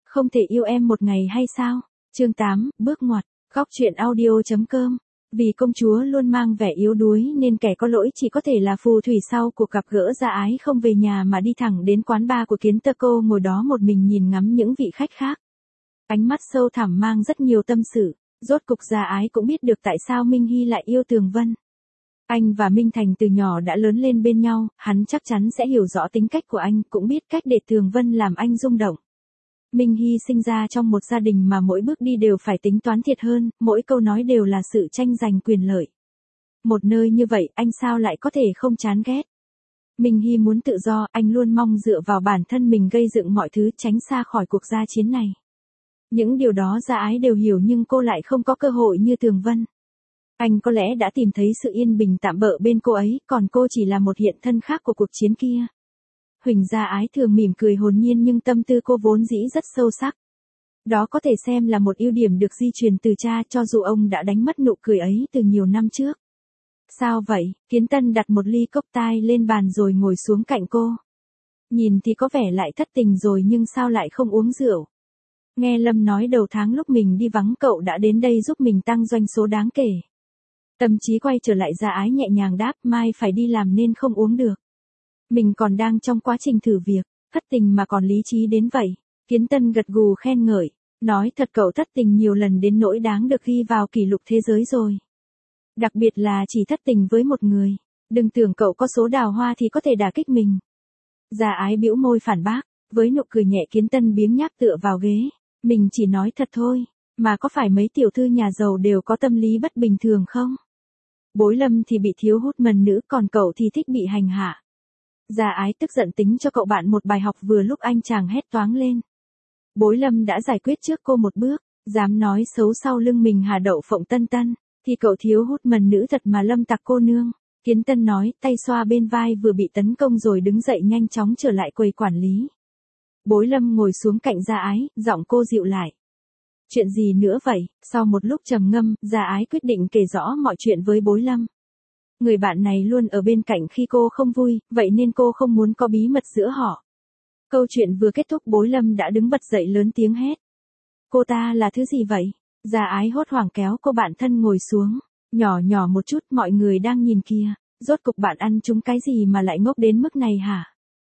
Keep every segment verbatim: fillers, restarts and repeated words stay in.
Không thể yêu em một ngày hay sao? Chương tám, bước ngoặt, góc truyện audio.com. Vì công chúa luôn mang vẻ yếu đuối nên kẻ có lỗi chỉ có thể là phù thủy. Sau cuộc gặp gỡ, Gia Ái không về nhà mà đi thẳng đến quán bar của Kiến Tơ. Cô ngồi đó một mình nhìn ngắm những vị khách khác. Ánh mắt sâu thẳm mang rất nhiều tâm sự. Rốt cục Gia Ái cũng biết được tại sao Minh Hy lại yêu Tường Vân. Anh và Minh Thành từ nhỏ đã lớn lên bên nhau, hắn chắc chắn sẽ hiểu rõ tính cách của anh, cũng biết cách để Tường Vân làm anh rung động. Minh Hy sinh ra trong một gia đình mà mỗi bước đi đều phải tính toán thiệt hơn, mỗi câu nói đều là sự tranh giành quyền lợi. Một nơi như vậy, anh sao lại có thể không chán ghét? Minh Hy muốn tự do, anh luôn mong dựa vào bản thân mình gây dựng mọi thứ, tránh xa khỏi cuộc gia chiến này. Những điều đó Gia Ái đều hiểu, nhưng cô lại không có cơ hội như Tường Vân. Anh có lẽ đã tìm thấy sự yên bình tạm bợ bên cô ấy, còn cô chỉ là một hiện thân khác của cuộc chiến kia. Huỳnh Gia Ái thường mỉm cười hồn nhiên, nhưng tâm tư cô vốn dĩ rất sâu sắc. Đó có thể xem là một ưu điểm được di truyền từ cha, cho dù ông đã đánh mất nụ cười ấy từ nhiều năm trước. Sao vậy? Kiến Tân đặt một ly cốc tai lên bàn rồi ngồi xuống cạnh cô. Nhìn thì có vẻ lại thất tình rồi, nhưng sao lại không uống rượu? Nghe Lâm nói đầu tháng lúc mình đi vắng cậu đã đến đây giúp mình tăng doanh số đáng kể. Tâm trí quay trở lại, Gia Ái nhẹ nhàng đáp, mai phải đi làm nên không uống được. Mình còn đang trong quá trình thử việc, thất tình mà còn lý trí đến vậy. Kiến Tân gật gù khen ngợi, nói thật cậu thất tình nhiều lần đến nỗi đáng được ghi vào kỷ lục thế giới rồi. Đặc biệt là chỉ thất tình với một người, đừng tưởng cậu có số đào hoa thì có thể đả kích mình. Gia Ái bĩu môi phản bác, với nụ cười nhẹ. Kiến Tân biếng nhác tựa vào ghế, mình chỉ nói thật thôi, mà có phải mấy tiểu thư nhà giàu đều có tâm lý bất bình thường không? Bối Lâm thì bị thiếu hút mần nữ, còn cậu thì thích bị hành hạ. Gia Ái tức giận tính cho cậu bạn một bài học, vừa lúc anh chàng hét toáng lên. Bối Lâm đã giải quyết trước cô một bước, dám nói xấu sau lưng mình Hà Đậu Phộng Tân Tân, thì cậu thiếu hút mần nữ thật mà Lâm tặc cô nương. Kiến Tân nói, tay xoa bên vai vừa bị tấn công rồi đứng dậy nhanh chóng trở lại quầy quản lý. Bối Lâm ngồi xuống cạnh Gia Ái, giọng cô dịu lại. Chuyện gì nữa vậy? Sau một lúc trầm ngâm, Gia Ái quyết định kể rõ mọi chuyện với Bối Lâm. Người bạn này luôn ở bên cạnh khi cô không vui, vậy nên cô không muốn có bí mật giữa họ. Câu chuyện vừa kết thúc, Bối Lâm đã đứng bật dậy lớn tiếng hét. Cô ta là thứ gì vậy? Gia Ái hốt hoảng kéo cô bạn thân ngồi xuống. Nhỏ nhỏ một chút, mọi người đang nhìn kìa. Rốt cục bạn ăn trúng cái gì mà lại ngốc đến mức này hả?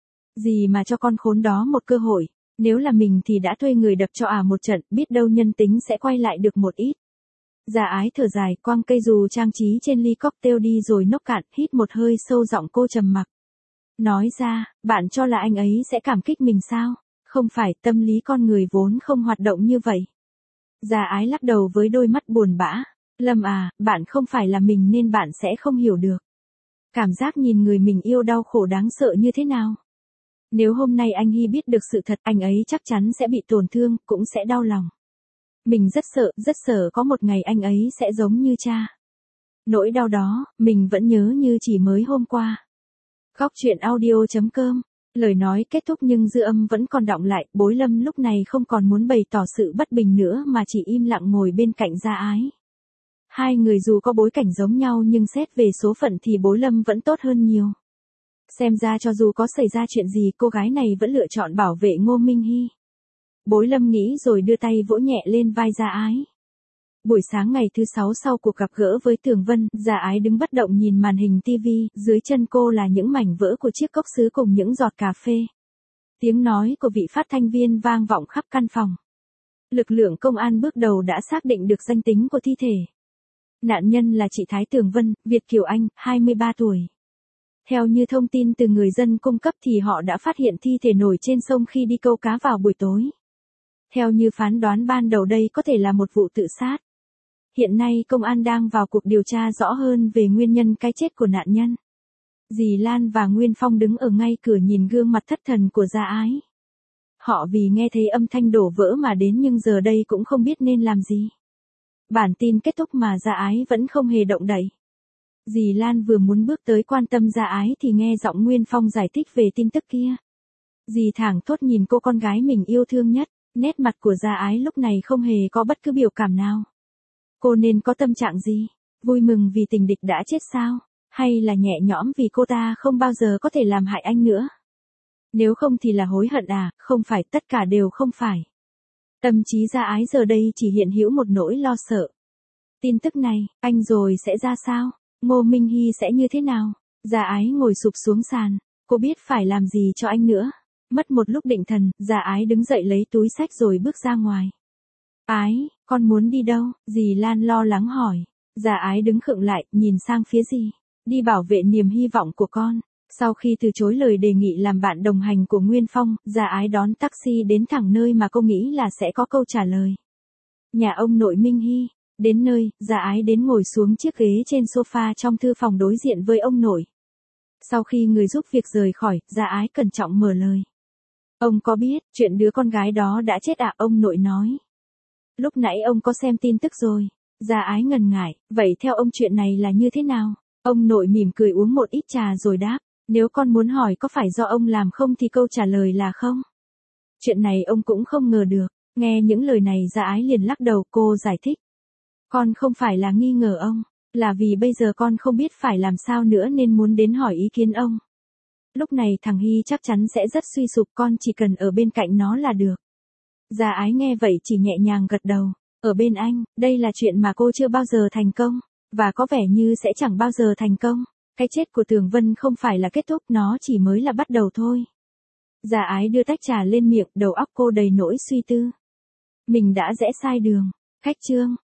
Gì mà cho con khốn đó một cơ hội. Nếu là mình thì đã thuê người đập cho ả một trận, biết đâu nhân tính sẽ quay lại được một ít. Gia Ái thở dài, quăng cây dù trang trí trên ly cocktail đi rồi nốc cạn, hít một hơi sâu, giọng cô trầm mặc. Nói ra, bạn cho là anh ấy sẽ cảm kích mình sao? Không phải, tâm lý con người vốn không hoạt động như vậy. Gia Ái lắc đầu với đôi mắt buồn bã. Lâm à, bạn không phải là mình nên bạn sẽ không hiểu được. Cảm giác nhìn người mình yêu đau khổ đáng sợ như thế nào? Nếu hôm nay anh Hy biết được sự thật, anh ấy chắc chắn sẽ bị tổn thương, cũng sẽ đau lòng. Mình rất sợ, rất sợ có một ngày anh ấy sẽ giống như cha. Nỗi đau đó, mình vẫn nhớ như chỉ mới hôm qua. Góc truyện audio.com. Lời nói kết thúc nhưng dư âm vẫn còn đọng lại. Bối Lâm lúc này không còn muốn bày tỏ sự bất bình nữa mà chỉ im lặng ngồi bên cạnh Gia Ái. Hai người dù có bối cảnh giống nhau nhưng xét về số phận thì Bối Lâm vẫn tốt hơn nhiều. Xem ra cho dù có xảy ra chuyện gì, cô gái này vẫn lựa chọn bảo vệ Ngô Minh Hy. Bối Lâm nghĩ rồi đưa tay vỗ nhẹ lên vai Gia Ái. Buổi sáng ngày thứ sáu sau cuộc gặp gỡ với Tường Vân, Gia Ái đứng bất động nhìn màn hình tivi, dưới chân cô là những mảnh vỡ của chiếc cốc sứ cùng những giọt cà phê. Tiếng nói của vị phát thanh viên vang vọng khắp căn phòng. Lực lượng công an bước đầu đã xác định được danh tính của thi thể. Nạn nhân là chị Thái Tường Vân, Việt Kiều Anh, hai mươi ba tuổi. Theo như thông tin từ người dân cung cấp thì họ đã phát hiện thi thể nổi trên sông khi đi câu cá vào buổi tối. Theo như phán đoán ban đầu, đây có thể là một vụ tự sát. Hiện nay công an đang vào cuộc điều tra rõ hơn về nguyên nhân cái chết của nạn nhân. Dì Lan và Nguyên Phong đứng ở ngay cửa nhìn gương mặt thất thần của Gia Ái. Họ vì nghe thấy âm thanh đổ vỡ mà đến nhưng giờ đây cũng không biết nên làm gì. Bản tin kết thúc mà Gia Ái vẫn không hề động đậy. Dì Lan vừa muốn bước tới quan tâm Gia Ái thì nghe giọng Nguyên Phong giải thích về tin tức kia. Dì thảng thốt nhìn cô con gái mình yêu thương nhất, nét mặt của Gia Ái lúc này không hề có bất cứ biểu cảm nào. Cô nên có tâm trạng gì? Vui mừng vì tình địch đã chết sao? Hay là nhẹ nhõm vì cô ta không bao giờ có thể làm hại anh nữa? Nếu không thì là hối hận à? Không phải, tất cả đều không phải. Tâm trí Gia Ái giờ đây chỉ hiện hữu một nỗi lo sợ. Tin tức này, anh rồi sẽ ra sao? Ngô Minh Hy sẽ như thế nào? Gia Ái ngồi sụp xuống sàn, cô biết phải làm gì cho anh nữa. Mất một lúc định thần, Gia Ái đứng dậy lấy túi xách rồi bước ra ngoài. Ái, con muốn đi đâu? Dì Lan lo lắng hỏi. Gia Ái đứng khựng lại, nhìn sang phía dì. Đi bảo vệ niềm hy vọng của con. Sau khi từ chối lời đề nghị làm bạn đồng hành của Nguyên Phong, Gia Ái đón taxi đến thẳng nơi mà cô nghĩ là sẽ có câu trả lời. Nhà ông nội Minh Hy. Đến nơi, Gia Ái đến ngồi xuống chiếc ghế trên sofa trong thư phòng đối diện với ông nội. Sau khi người giúp việc rời khỏi, Gia Ái cẩn trọng mở lời. Ông có biết, chuyện đứa con gái đó đã chết à? Ông nội nói. Lúc nãy ông có xem tin tức rồi. Gia Ái ngần ngại, vậy theo ông chuyện này là như thế nào? Ông nội mỉm cười uống một ít trà rồi đáp. Nếu con muốn hỏi có phải do ông làm không thì câu trả lời là không. Chuyện này ông cũng không ngờ được. Nghe những lời này Gia Ái liền lắc đầu, cô giải thích. Con không phải là nghi ngờ ông, là vì bây giờ con không biết phải làm sao nữa nên muốn đến hỏi ý kiến ông. Lúc này thằng Hy chắc chắn sẽ rất suy sụp, con chỉ cần ở bên cạnh nó là được. Gia Ái nghe vậy chỉ nhẹ nhàng gật đầu. Ở bên anh, đây là chuyện mà cô chưa bao giờ thành công, và có vẻ như sẽ chẳng bao giờ thành công. Cái chết của Tường Vân không phải là kết thúc, nó chỉ mới là bắt đầu thôi. Gia Ái đưa tách trà lên miệng, đầu óc cô đầy nỗi suy tư. Mình đã rẽ sai đường. Khách Trương,